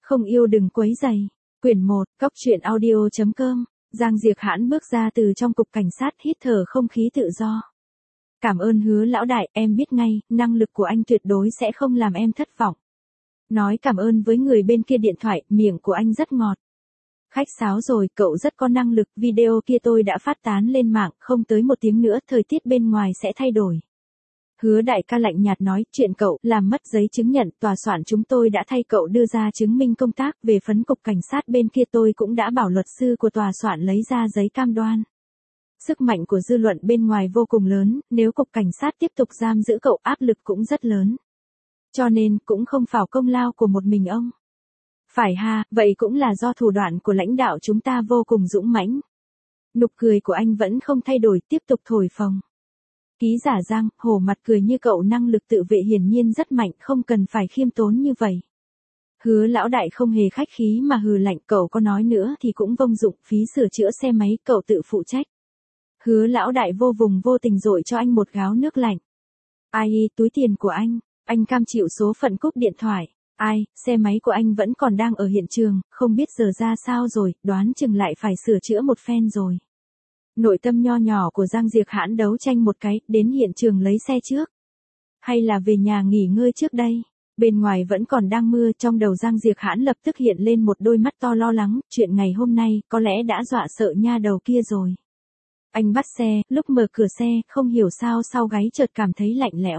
Không yêu đừng quấy rầy. Quyển 1, Cóc truyện audio.com. Giang Diệc Hãn bước ra từ trong cục cảnh sát, hít thở không khí tự do. Cảm ơn Hứa lão đại, em biết ngay, năng lực của anh tuyệt đối sẽ không làm em thất vọng. Nói cảm ơn với người bên kia điện thoại, miệng của anh rất ngọt. Khách sáo rồi, cậu rất có năng lực, video kia tôi đã phát tán lên mạng, không tới một tiếng nữa thời tiết bên ngoài sẽ thay đổi. Hứa đại ca lạnh nhạt nói, chuyện cậu làm mất giấy chứng nhận, tòa soạn chúng tôi đã thay cậu đưa ra chứng minh công tác, về phấn cục cảnh sát bên kia tôi cũng đã bảo luật sư của tòa soạn lấy ra giấy cam đoan. Sức mạnh của dư luận bên ngoài vô cùng lớn, nếu cục cảnh sát tiếp tục giam giữ cậu áp lực cũng rất lớn. Cho nên, cũng không phải công lao của một mình ông. Phải ha, vậy cũng là do thủ đoạn của lãnh đạo chúng ta vô cùng dũng mãnh. Nụ cười của anh vẫn không thay đổi, tiếp tục thổi phồng. Ký giả Giang, hổ mặt cười như cậu, năng lực tự vệ hiển nhiên rất mạnh, không cần phải khiêm tốn như vậy. Hứa lão đại không hề khách khí mà hừ lạnh, cậu có nói nữa thì cũng vông dụng, phí sửa chữa xe máy, cậu tự phụ trách. Hứa lão đại vô vùng vô tình dội cho anh một gáo nước lạnh. Ai, túi tiền của anh cam chịu số phận, cúp điện thoại. Ai, xe máy của anh vẫn còn đang ở hiện trường, không biết giờ ra sao rồi, đoán chừng lại phải sửa chữa một phen rồi. Nội tâm nho nhỏ của Giang Diệc Hãn đấu tranh một cái, đến hiện trường lấy xe trước. Hay là về nhà nghỉ ngơi trước đây? Bên ngoài vẫn còn đang mưa, trong đầu Giang Diệc Hãn lập tức hiện lên một đôi mắt to lo lắng, chuyện ngày hôm nay có lẽ đã dọa sợ nha đầu kia rồi. Anh bắt xe, lúc mở cửa xe, không hiểu sao sau gáy chợt cảm thấy lạnh lẽo.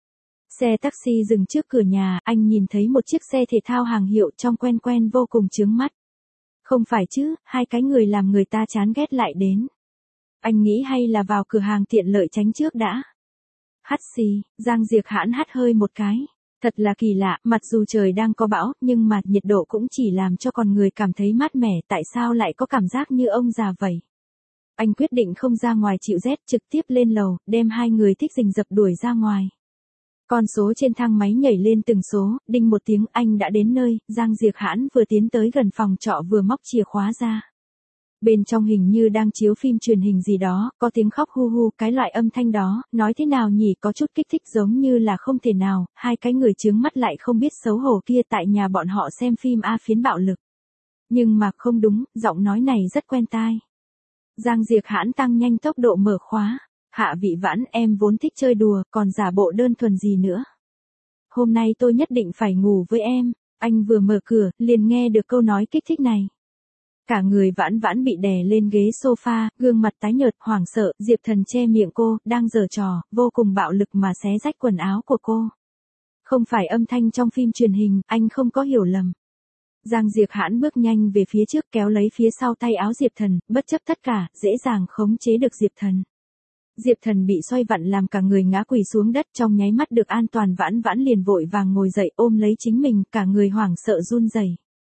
Xe taxi dừng trước cửa nhà, anh nhìn thấy một chiếc xe thể thao hàng hiệu trong quen vô cùng chướng mắt. Không phải chứ, hai cái người làm người ta chán ghét lại đến. Anh nghĩ hay là vào cửa hàng tiện lợi tránh trước đã. Hắt xì, Giang Diệc Hãn hắt hơi một cái. Thật là kỳ lạ, mặc dù trời đang có bão, nhưng mà nhiệt độ cũng chỉ làm cho con người cảm thấy mát mẻ, tại sao lại có cảm giác như ông già vậy? Anh quyết định không ra ngoài chịu rét, trực tiếp lên lầu, đem hai người thích rình rập đuổi ra ngoài. Con số trên thang máy nhảy lên từng số, đinh một tiếng anh đã đến nơi, Giang Diệc Hãn vừa tiến tới gần phòng trọ vừa móc chìa khóa ra. Bên trong hình như đang chiếu phim truyền hình gì đó, có tiếng khóc hu hu, cái loại âm thanh đó, nói thế nào nhỉ, có chút kích thích giống như là không thể nào, hai cái người chướng mắt lại không biết xấu hổ kia tại nhà bọn họ xem phim A phiến bạo lực. Nhưng mà không đúng, giọng nói này rất quen tai. Giang Diệc Hãn tăng nhanh tốc độ mở khóa. Hạ Vị Vãn, em vốn thích chơi đùa, còn giả bộ đơn thuần gì nữa. Hôm nay tôi nhất định phải ngủ với em. Anh vừa mở cửa, liền nghe được câu nói kích thích này. Cả người Vãn Vãn bị đè lên ghế sofa, gương mặt tái nhợt, hoảng sợ, Diệp Thần che miệng cô, đang giở trò, vô cùng bạo lực mà xé rách quần áo của cô. Không phải âm thanh trong phim truyền hình, anh không có hiểu lầm. Giang Diệc Hãn bước nhanh về phía trước, kéo lấy phía sau tay áo Diệp Thần, bất chấp tất cả, dễ dàng khống chế được Diệp Thần. Diệp Thần bị xoay vặn làm cả người ngã quỳ xuống đất, trong nháy mắt được an toàn, Vãn Vãn liền vội vàng ngồi dậy ôm lấy chính mình, cả người hoảng sợ run rẩy.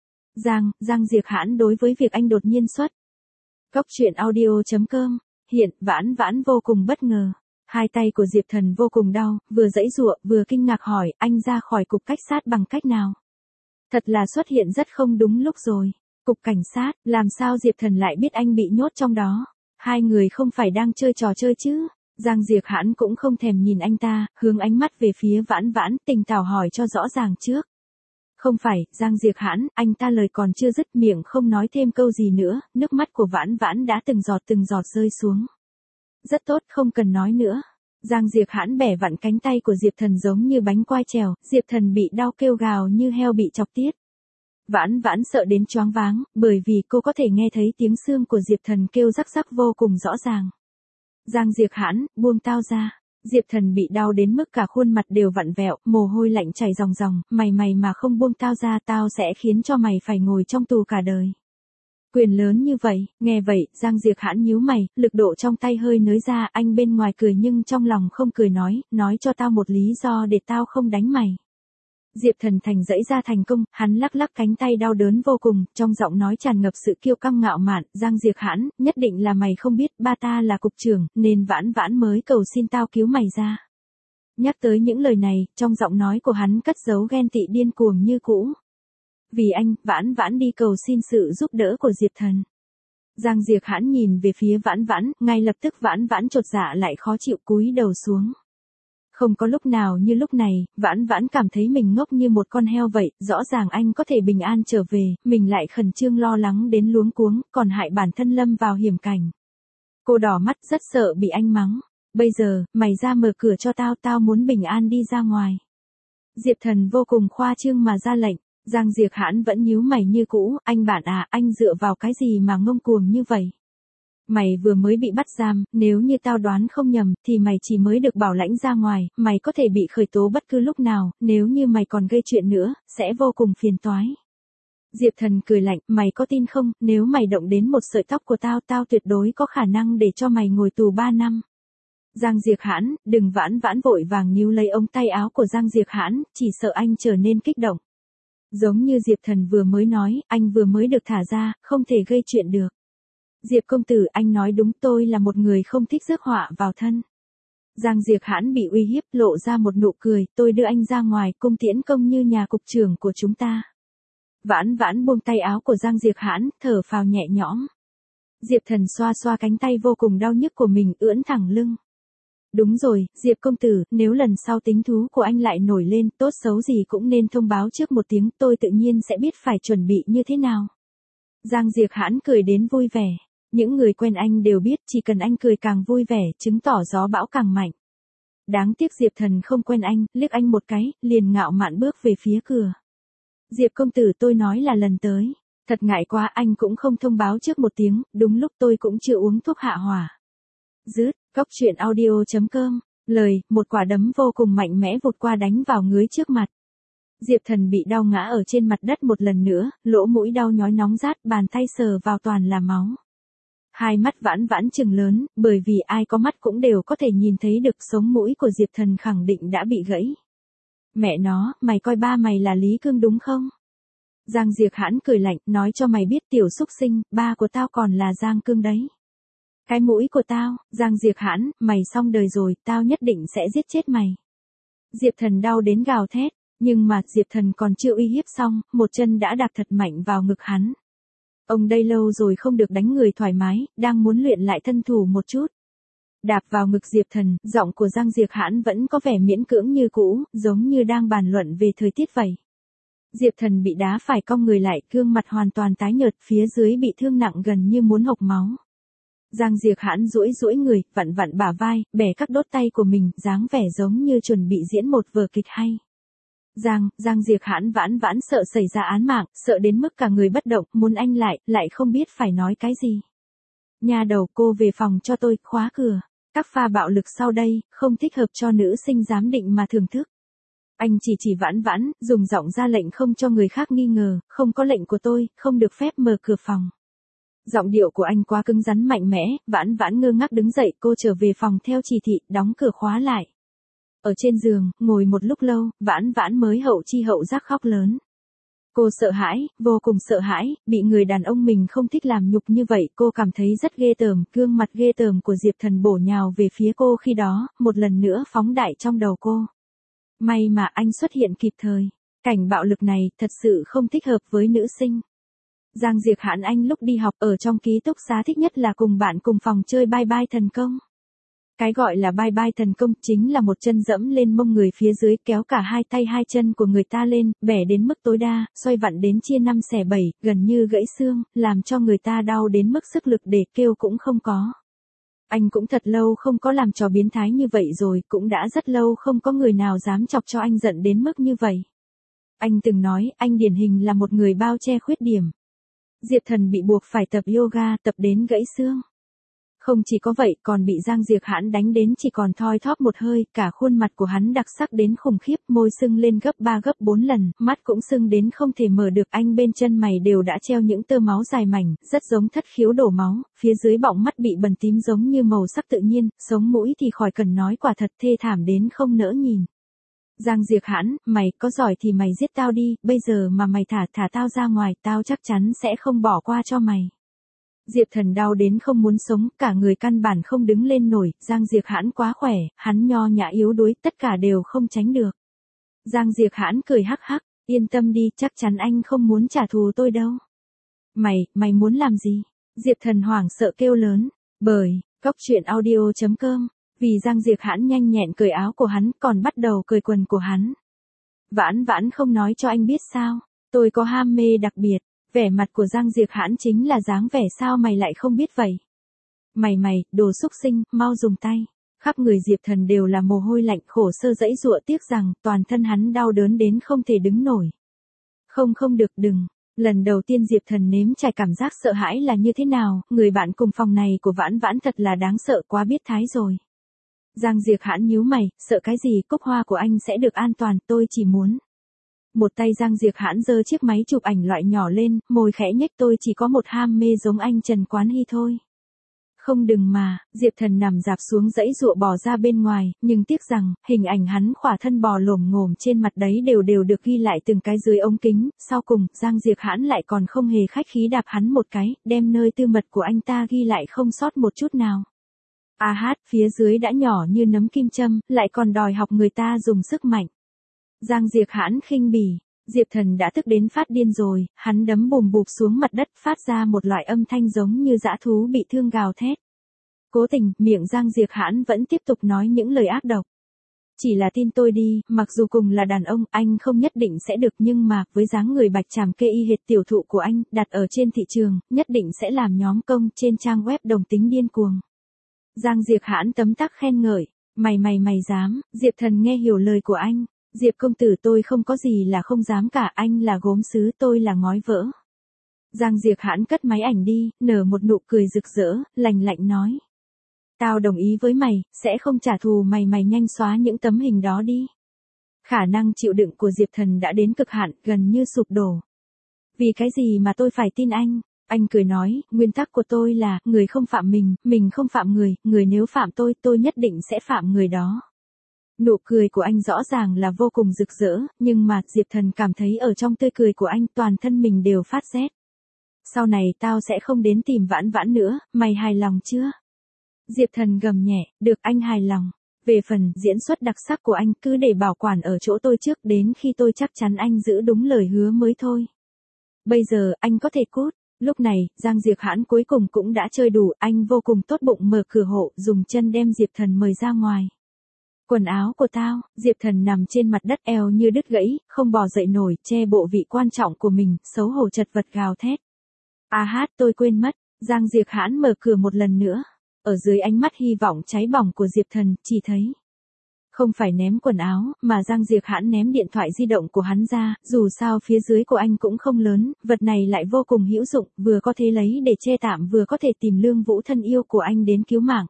Giang Diệc Hãn đối với việc anh đột nhiên xuất. Cóc truyện audio.com, hiện, Vãn Vãn vô cùng bất ngờ. Hai tay của Diệp Thần vô cùng đau, vừa giãy giụa, vừa kinh ngạc hỏi, anh ra khỏi cục cảnh sát bằng cách nào? Thật là xuất hiện rất không đúng lúc rồi. Cục cảnh sát, làm sao Diệp Thần lại biết anh bị nhốt trong đó? Hai người không phải đang chơi trò chơi chứ? Giang Diệc Hãn cũng không thèm nhìn anh ta, hướng ánh mắt về phía Vãn Vãn, tình tảo hỏi cho rõ ràng trước. Không phải, Giang Diệc Hãn, anh ta lời còn chưa dứt miệng không nói thêm câu gì nữa, nước mắt của Vãn Vãn đã từng giọt rơi xuống. Rất tốt, không cần nói nữa. Giang Diệc Hãn bẻ vặn cánh tay của Diệp Thần giống như bánh quai trèo, Diệp Thần bị đau kêu gào như heo bị chọc tiết. Vãn Vãn sợ đến choáng váng, bởi vì cô có thể nghe thấy tiếng xương của Diệp Thần kêu rắc rắc vô cùng rõ ràng. Giang Diệc Hãn, buông tao ra. Diệp Thần bị đau đến mức cả khuôn mặt đều vặn vẹo, mồ hôi lạnh chảy ròng ròng, mày mà không buông tao ra, tao sẽ khiến cho mày phải ngồi trong tù cả đời. Quyền lớn như vậy, nghe vậy, Giang Diệc Hãn nhíu mày, lực độ trong tay hơi nới ra, anh bên ngoài cười nhưng trong lòng không cười, nói cho tao một lý do để tao không đánh mày. Diệp Thần thành giãy ra thành công, hắn lắc cánh tay đau đớn vô cùng, trong giọng nói tràn ngập sự kiêu căng ngạo mạn, Giang Diệc Hãn, nhất định là mày không biết, ba ta là cục trưởng, nên Vãn Vãn mới cầu xin tao cứu mày ra. Nhắc tới những lời này, trong giọng nói của hắn cất giấu ghen tị điên cuồng như cũ. Vì anh, Vãn Vãn đi cầu xin sự giúp đỡ của Diệp Thần. Giang Diệc Hãn nhìn về phía Vãn Vãn, ngay lập tức Vãn Vãn chột dạ lại khó chịu cúi đầu xuống. Không có lúc nào như lúc này, Vãn Vãn cảm thấy mình ngốc như một con heo vậy, rõ ràng anh có thể bình an trở về, mình lại khẩn trương lo lắng đến luống cuống, còn hại bản thân lâm vào hiểm cảnh. Cô đỏ mắt rất sợ bị anh mắng. Bây giờ, mày ra mở cửa cho tao, tao muốn bình an đi ra ngoài. Diệp Thần vô cùng khoa trương mà ra lệnh. Giang Diệp Hãn vẫn nhíu mày như cũ, anh bạn à, anh dựa vào cái gì mà ngông cuồng như vậy? Mày vừa mới bị bắt giam, nếu như tao đoán không nhầm, thì mày chỉ mới được bảo lãnh ra ngoài, mày có thể bị khởi tố bất cứ lúc nào, nếu như mày còn gây chuyện nữa, sẽ vô cùng phiền toái. Diệp Thần cười lạnh, mày có tin không, nếu mày động đến một sợi tóc của tao, tao tuyệt đối có khả năng để cho mày ngồi tù 3 năm. Giang Diệp Hãn, đừng Vãn Vãn vội vàng níu lấy ống tay áo của Giang Diệp Hãn, chỉ sợ anh trở nên kích động. Giống như Diệp Thần vừa mới nói, anh vừa mới được thả ra, không thể gây chuyện được. Diệp công tử, anh nói đúng, tôi là một người không thích rước họa vào thân. Giang Diệp Hãn bị uy hiếp, lộ ra một nụ cười, tôi đưa anh ra ngoài, cung tiễn công như nhà cục trưởng của chúng ta. Vãn Vãn buông tay áo của Giang Diệp Hãn, thở phào nhẹ nhõm. Diệp Thần xoa xoa cánh tay vô cùng đau nhức của mình, ưỡn thẳng lưng. Đúng rồi, Diệp công tử, nếu lần sau tính thú của anh lại nổi lên, tốt xấu gì cũng nên thông báo trước một tiếng, tôi tự nhiên sẽ biết phải chuẩn bị như thế nào. Giang Diệp Hãn cười đến vui vẻ. Những người quen anh đều biết, chỉ cần anh cười càng vui vẻ, chứng tỏ gió bão càng mạnh. Đáng tiếc Diệp Thần không quen anh, liếc anh một cái, liền ngạo mạn bước về phía cửa. Diệp công tử, tôi nói là lần tới. Thật ngại quá, anh cũng không thông báo trước một tiếng, đúng lúc tôi cũng chưa uống thuốc hạ hỏa. Dứt, cóc truyện audio.com, lời, một quả đấm vô cùng mạnh mẽ vụt qua đánh vào ngứa trước mặt. Diệp Thần bị đau ngã ở trên mặt đất một lần nữa, lỗ mũi đau nhói nóng rát, bàn tay sờ vào toàn là máu. Hai mắt Vãn Vãn trừng lớn, bởi vì ai có mắt cũng đều có thể nhìn thấy được sống mũi của Diệp Thần khẳng định đã bị gãy. Mẹ nó, mày coi ba mày là Lý Cương đúng không? Giang Diệp Hãn cười lạnh, nói cho mày biết tiểu xúc sinh, ba của tao còn là Giang Cương đấy. Cái mũi của tao, Giang Diệp Hãn, mày xong đời rồi, tao nhất định sẽ giết chết mày. Diệp Thần đau đến gào thét, nhưng mà Diệp Thần còn chưa uy hiếp xong, một chân đã đạp thật mạnh vào ngực hắn. Ông đây lâu rồi không được đánh người thoải mái, đang muốn luyện lại thân thủ một chút. Đạp vào ngực Diệp Thần, giọng của Giang Diệp Hãn vẫn có vẻ miễn cưỡng như cũ, giống như đang bàn luận về thời tiết vậy. Diệp Thần bị đá phải cong người lại, gương mặt hoàn toàn tái nhợt, phía dưới bị thương nặng gần như muốn hộc máu. Giang Diệp Hãn duỗi duỗi người, vặn vặn bả vai, bẻ các đốt tay của mình, dáng vẻ giống như chuẩn bị diễn một vở kịch hay. Giang Diệp Hãn Vãn Vãn sợ xảy ra án mạng, sợ đến mức cả người bất động, muốn anh lại không biết phải nói cái gì. Nhà đầu, cô về phòng cho tôi, khóa cửa. Các pha bạo lực sau đây, không thích hợp cho nữ sinh giám định mà thưởng thức. Anh chỉ Vãn Vãn, dùng giọng ra lệnh không cho người khác nghi ngờ, không có lệnh của tôi, không được phép mở cửa phòng. Giọng điệu của anh quá cứng rắn mạnh mẽ, Vãn Vãn ngơ ngác đứng dậy, cô trở về phòng theo chỉ thị, đóng cửa khóa lại. Ở trên giường, ngồi một lúc lâu, Vãn Vãn mới hậu chi hậu giác khóc lớn. Cô sợ hãi, vô cùng sợ hãi, bị người đàn ông mình không thích làm nhục như vậy, cô cảm thấy rất ghê tởm, gương mặt ghê tởm của Diệp Thần bổ nhào về phía cô khi đó, một lần nữa phóng đại trong đầu cô. May mà anh xuất hiện kịp thời. Cảnh bạo lực này thật sự không thích hợp với nữ sinh. Giang Diệp Hãn anh lúc đi học ở trong ký túc xá thích nhất là cùng bạn cùng phòng chơi bye bye thần công. Cái gọi là bye bye thần công chính là một chân dẫm lên mông người phía dưới, kéo cả hai tay hai chân của người ta lên, bẻ đến mức tối đa, xoay vặn đến chia 5 xẻ 7, gần như gãy xương, làm cho người ta đau đến mức sức lực để kêu cũng không có. Anh cũng thật lâu không có làm trò biến thái như vậy rồi, cũng đã rất lâu không có người nào dám chọc cho anh giận đến mức như vậy. Anh từng nói, anh điển hình là một người bao che khuyết điểm. Diệp Thần bị buộc phải tập yoga, tập đến gãy xương. Không chỉ có vậy, còn bị Giang Diệp Hãn đánh đến chỉ còn thoi thóp một hơi, cả khuôn mặt của hắn đặc sắc đến khủng khiếp, môi sưng lên gấp 3 gấp 4 lần, mắt cũng sưng đến không thể mở được, anh bên chân mày đều đã treo những tơ máu dài mảnh, rất giống thất khiếu đổ máu, phía dưới bọng mắt bị bầm tím giống như màu sắc tự nhiên, sống mũi thì khỏi cần nói, quả thật thê thảm đến không nỡ nhìn. Giang Diệp Hãn, mày có giỏi thì mày giết tao đi, bây giờ mà mày thả tao ra ngoài, tao chắc chắn sẽ không bỏ qua cho mày. Diệp Thần đau đến không muốn sống, cả người căn bản không đứng lên nổi, Giang Diệp Hãn quá khỏe, hắn nho nhã yếu đuối, tất cả đều không tránh được. Giang Diệp Hãn cười hắc hắc, yên tâm đi, chắc chắn anh không muốn trả thù tôi đâu. Mày muốn làm gì? Diệp Thần hoảng sợ kêu lớn, bởi, cóc truyện audio.com, Vì Giang Diệp Hãn nhanh nhẹn cởi áo của hắn, còn bắt đầu cởi quần của hắn. Vãn Vãn không nói cho anh biết sao, tôi có ham mê đặc biệt. Vẻ mặt của Giang Diệp Hãn chính là dáng vẻ sao mày lại không biết vậy. Mày, đồ xúc sinh, mau dùng tay. Khắp người Diệp Thần đều là mồ hôi lạnh, khổ sở giãy giụa, tiếc rằng toàn thân hắn đau đớn đến không thể đứng nổi. Không được, đừng. Lần đầu tiên Diệp Thần nếm trải cảm giác sợ hãi là như thế nào, người bạn cùng phòng này của Vãn Vãn thật là đáng sợ quá biết thái rồi. Giang Diệp Hãn nhíu mày, sợ cái gì, cúc hoa của anh sẽ được an toàn, tôi chỉ muốn. Một tay Giang Diệp Hãn giơ chiếc máy chụp ảnh loại nhỏ lên, môi khẽ nhếch, tôi chỉ có một ham mê giống anh Trần Quán Hy thôi. Không đừng mà, Diệp Thần nằm dạp xuống giãy giụa bò ra bên ngoài, nhưng tiếc rằng, hình ảnh hắn khỏa thân bò lổm ngổm trên mặt đấy đều được ghi lại từng cái dưới ống kính, sau cùng, Giang Diệp Hãn lại còn không hề khách khí đạp hắn một cái, đem nơi tư mật của anh ta ghi lại không sót một chút nào. Phía dưới đã nhỏ như nấm kim châm, lại còn đòi học người ta dùng sức mạnh. Giang Diệp Hãn khinh bỉ, Diệp Thần đã tức đến phát điên rồi, hắn đấm bùm bụp xuống mặt đất, phát ra một loại âm thanh giống như dã thú bị thương gào thét. Cố tình, miệng Giang Diệp Hãn vẫn tiếp tục nói những lời ác độc. Chỉ là tin tôi đi, mặc dù cùng là đàn ông, anh không nhất định sẽ được, nhưng mà, với dáng người bạch tràm kê y hệt tiểu thụ của anh, đặt ở trên thị trường, nhất định sẽ làm nhóm công trên trang web đồng tính điên cuồng. Giang Diệp Hãn tấm tắc khen ngợi, mày dám, Diệp Thần nghe hiểu lời của anh. Diệp công tử, tôi không có gì là không dám cả, anh là gốm sứ, tôi là ngói vỡ. Giang Diệp Hãn cất máy ảnh đi, nở một nụ cười rực rỡ, lạnh lạnh nói. Tao đồng ý với mày, sẽ không trả thù mày, nhanh xóa những tấm hình đó đi. Khả năng chịu đựng của Diệp Thần đã đến cực hạn, gần như sụp đổ. Vì cái gì mà tôi phải tin anh? Anh cười nói, nguyên tắc của tôi là, người không phạm mình không phạm người, người nếu phạm tôi nhất định sẽ phạm người đó. Nụ cười của anh rõ ràng là vô cùng rực rỡ, nhưng mà Diệp Thần cảm thấy ở trong tươi cười của anh toàn thân mình đều phát rét. Sau này tao sẽ không đến tìm Vãn Vãn nữa, mày hài lòng chưa? Diệp Thần gầm nhẹ, được, anh hài lòng. Về phần diễn xuất đặc sắc của anh cứ để bảo quản ở chỗ tôi trước, đến khi tôi chắc chắn anh giữ đúng lời hứa mới thôi. Bây giờ anh có thể cút. Lúc này, Giang Diệp Hãn cuối cùng cũng đã chơi đủ, anh vô cùng tốt bụng mở cửa hộ, dùng chân đem Diệp Thần mời ra ngoài. Quần áo của tao, Diệp Thần nằm trên mặt đất, eo như đứt gãy, không bò dậy nổi, che bộ vị quan trọng của mình, xấu hổ chật vật gào thét. Tôi quên mất, Giang Diệp Hãn mở cửa một lần nữa. Ở dưới ánh mắt hy vọng cháy bỏng của Diệp Thần, chỉ thấy. Không phải ném quần áo, mà Giang Diệp Hãn ném điện thoại di động của hắn ra, dù sao phía dưới của anh cũng không lớn, vật này lại vô cùng hữu dụng, vừa có thể lấy để che tạm, vừa có thể tìm Lương Vũ thân yêu của anh đến cứu mạng.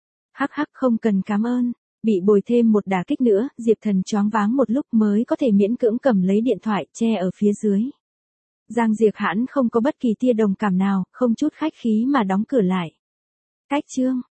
Không cần cảm ơn. Bị bồi thêm một đả kích nữa, Diệp Thần choáng váng một lúc mới có thể miễn cưỡng cầm lấy điện thoại, che ở phía dưới. Giang Diệp Hãn không có bất kỳ tia đồng cảm nào, không chút khách khí mà đóng cửa lại. Cách chương